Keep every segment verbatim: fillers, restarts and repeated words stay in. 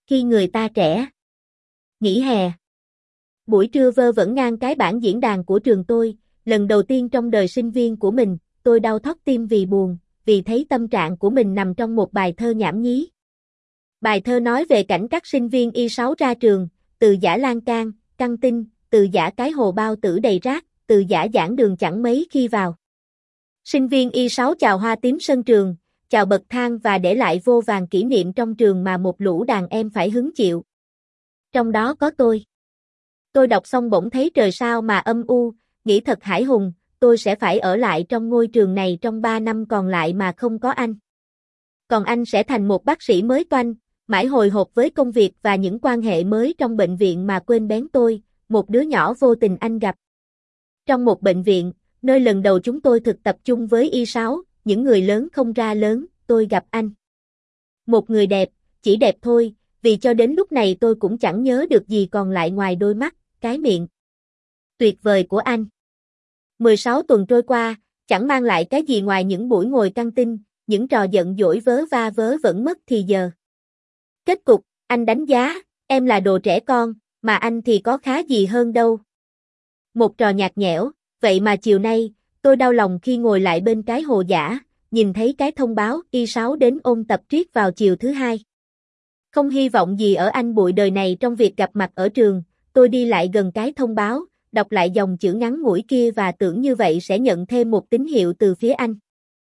khi người ta trẻ. Nghỉ hè. Buổi trưa vơ vẩn ngang cái bảng diễn đàn của trường tôi, lần đầu tiên trong đời sinh viên của mình, tôi đau thót tim vì buồn, vì thấy tâm trạng của mình nằm trong một bài thơ nhảm nhí. Bài thơ nói về cảnh các sinh viên y sáu ra trường, từ giã lan can, căng tin, từ giã cái hồ bao tử đầy rác, từ giã giảng đường chẳng mấy khi vào. Sinh viên y sáu chào hoa tím sân trường, chào bậc thang và để lại vô vàn kỷ niệm trong trường mà một lũ đàn em phải hứng chịu. Trong đó có tôi. Tôi đọc xong bỗng thấy trời sao mà âm u, nghĩ thật hãi hùng, tôi sẽ phải ở lại trong ngôi trường này trong ba năm còn lại mà không có anh. Còn anh sẽ thành một bác sĩ mới toanh, mãi hồi hộp với công việc và những quan hệ mới trong bệnh viện mà quên bén tôi, một đứa nhỏ vô tình anh gặp. Trong một bệnh viện, nơi lần đầu chúng tôi thực tập chung với y sáu, những người lớn không ra lớn, tôi gặp anh. Một người đẹp, chỉ đẹp thôi, vì cho đến lúc này tôi cũng chẳng nhớ được gì còn lại ngoài đôi mắt, cái miệng tuyệt vời của anh. mười sáu tuần trôi qua, chẳng mang lại cái gì ngoài những buổi ngồi căng tin, những trò giận dỗi vớ va vớ vẩn mất thì giờ. Kết cục, anh đánh giá, em là đồ trẻ con, mà anh thì có khá gì hơn đâu. Một trò nhạt nhẽo, vậy mà chiều nay, tôi đau lòng khi ngồi lại bên cái hồ giả, nhìn thấy cái thông báo y sáu đến ôn tập triết vào chiều thứ hai. Không hy vọng gì ở anh bụi đời này trong việc gặp mặt ở trường, tôi đi lại gần cái thông báo, đọc lại dòng chữ ngắn ngủi kia và tưởng như vậy sẽ nhận thêm một tín hiệu từ phía anh.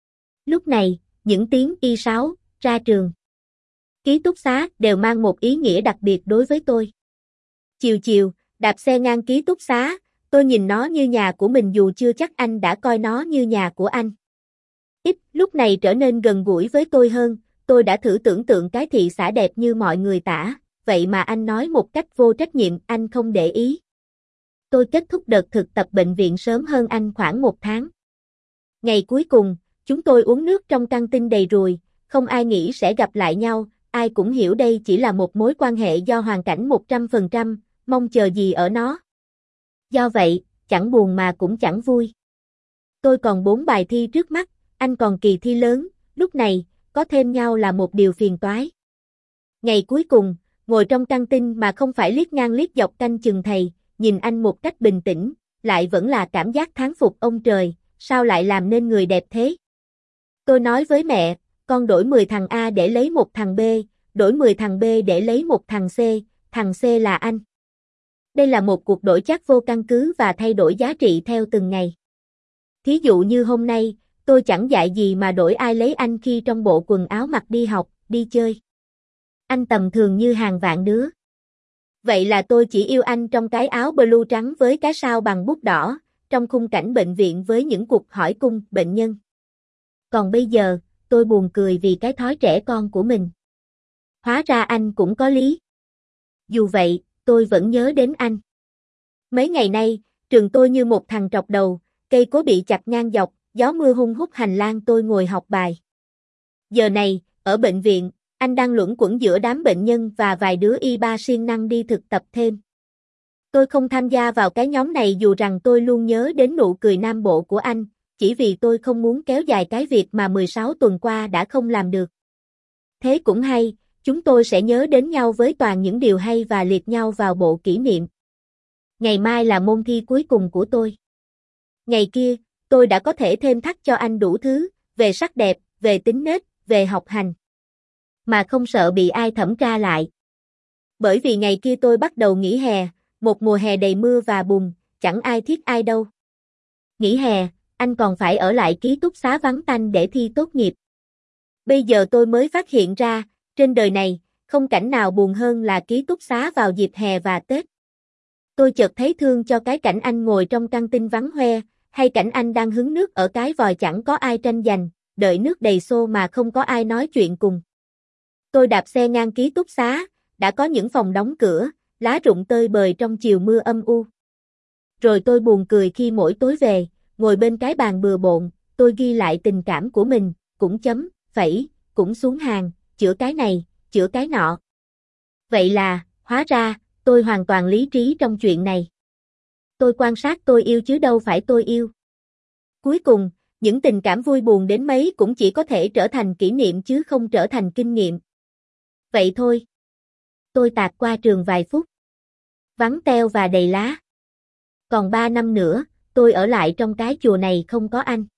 Lúc này, những tiếng y sáu, ra trường, ký túc xá đều mang một ý nghĩa đặc biệt đối với tôi. Chiều chiều, đạp xe ngang ký túc xá, tôi nhìn nó như nhà của mình dù chưa chắc anh đã coi nó như nhà của anh. Ít, lúc này trở nên gần gũi với tôi hơn, tôi đã thử tưởng tượng cái thị xã đẹp như mọi người tả, vậy mà anh nói một cách vô trách nhiệm, anh không để ý. Tôi kết thúc đợt thực tập bệnh viện sớm hơn anh khoảng một tháng. Ngày cuối cùng, chúng tôi uống nước trong căng tin đầy ruồi, không ai nghĩ sẽ gặp lại nhau, ai cũng hiểu đây chỉ là một mối quan hệ do hoàn cảnh một trăm phần trăm, mong chờ gì ở nó. Do vậy, chẳng buồn mà cũng chẳng vui. Tôi còn bốn bài thi trước mắt, anh còn kỳ thi lớn, lúc này, có thêm nhau là một điều phiền toái. Ngày cuối cùng, ngồi trong căng tin mà không phải liếc ngang liếc dọc canh chừng thầy, nhìn anh một cách bình tĩnh, lại vẫn là cảm giác thán phục ông trời, sao lại làm nên người đẹp thế? Tôi nói với mẹ, con đổi mười thằng A để lấy một thằng B, đổi mười thằng B để lấy một thằng C, thằng C là anh. Đây là một cuộc đổi chác vô căn cứ và thay đổi giá trị theo từng ngày. Thí dụ như hôm nay, tôi chẳng dạy gì mà đổi ai lấy anh khi trong bộ quần áo mặc đi học, đi chơi. Anh tầm thường như hàng vạn đứa. Vậy là tôi chỉ yêu anh trong cái áo blue trắng với cái sao bằng bút đỏ, trong khung cảnh bệnh viện với những cuộc hỏi cung bệnh nhân. Còn bây giờ, tôi buồn cười vì cái thói trẻ con của mình. Hóa ra anh cũng có lý. Dù vậy, tôi vẫn nhớ đến anh. Mấy ngày nay, trường tôi như một thằng trọc đầu, cây cối bị chặt ngang dọc, gió mưa hun hút hành lang tôi ngồi học bài. Giờ này, ở bệnh viện, anh đang luẩn quẩn giữa đám bệnh nhân và vài đứa y ba siêng năng đi thực tập thêm. Tôi không tham gia vào cái nhóm này dù rằng tôi luôn nhớ đến nụ cười nam bộ của anh, chỉ vì tôi không muốn kéo dài cái việc mà mười sáu tuần qua đã không làm được. Thế cũng hay, chúng tôi sẽ nhớ đến nhau với toàn những điều hay và liệt nhau vào bộ kỷ niệm. Ngày mai là môn thi cuối cùng của tôi. Ngày kia, tôi đã có thể thêm thắt cho anh đủ thứ, về sắc đẹp, về tính nết, về học hành. Mà không sợ bị ai thẩm tra lại. Bởi vì ngày kia tôi bắt đầu nghỉ hè, một mùa hè đầy mưa và bùn, chẳng ai thiết ai đâu. Nghỉ hè, anh còn phải ở lại ký túc xá vắng tanh để thi tốt nghiệp. Bây giờ tôi mới phát hiện ra, trên đời này, không cảnh nào buồn hơn là ký túc xá vào dịp hè và Tết. Tôi chợt thấy thương cho cái cảnh anh ngồi trong căng tin vắng hoe, hay cảnh anh đang hứng nước ở cái vòi chẳng có ai tranh giành, đợi nước đầy xô mà không có ai nói chuyện cùng. Tôi đạp xe ngang ký túc xá, đã có những phòng đóng cửa, lá rụng tơi bời trong chiều mưa âm u. Rồi tôi buồn cười khi mỗi tối về, ngồi bên cái bàn bừa bộn, tôi ghi lại tình cảm của mình, cũng chấm, phẩy, cũng xuống hàng, chữa cái này, chữa cái nọ. Vậy là, hóa ra, tôi hoàn toàn lý trí trong chuyện này. Tôi quan sát tôi yêu chứ đâu phải tôi yêu. Cuối cùng, những tình cảm vui buồn đến mấy cũng chỉ có thể trở thành kỷ niệm chứ không trở thành kinh nghiệm. Vậy thôi. tôi tạt qua trường vài phút. Vắng teo và đầy lá. Còn ba năm nữa, tôi ở lại trong cái chùa này không có anh.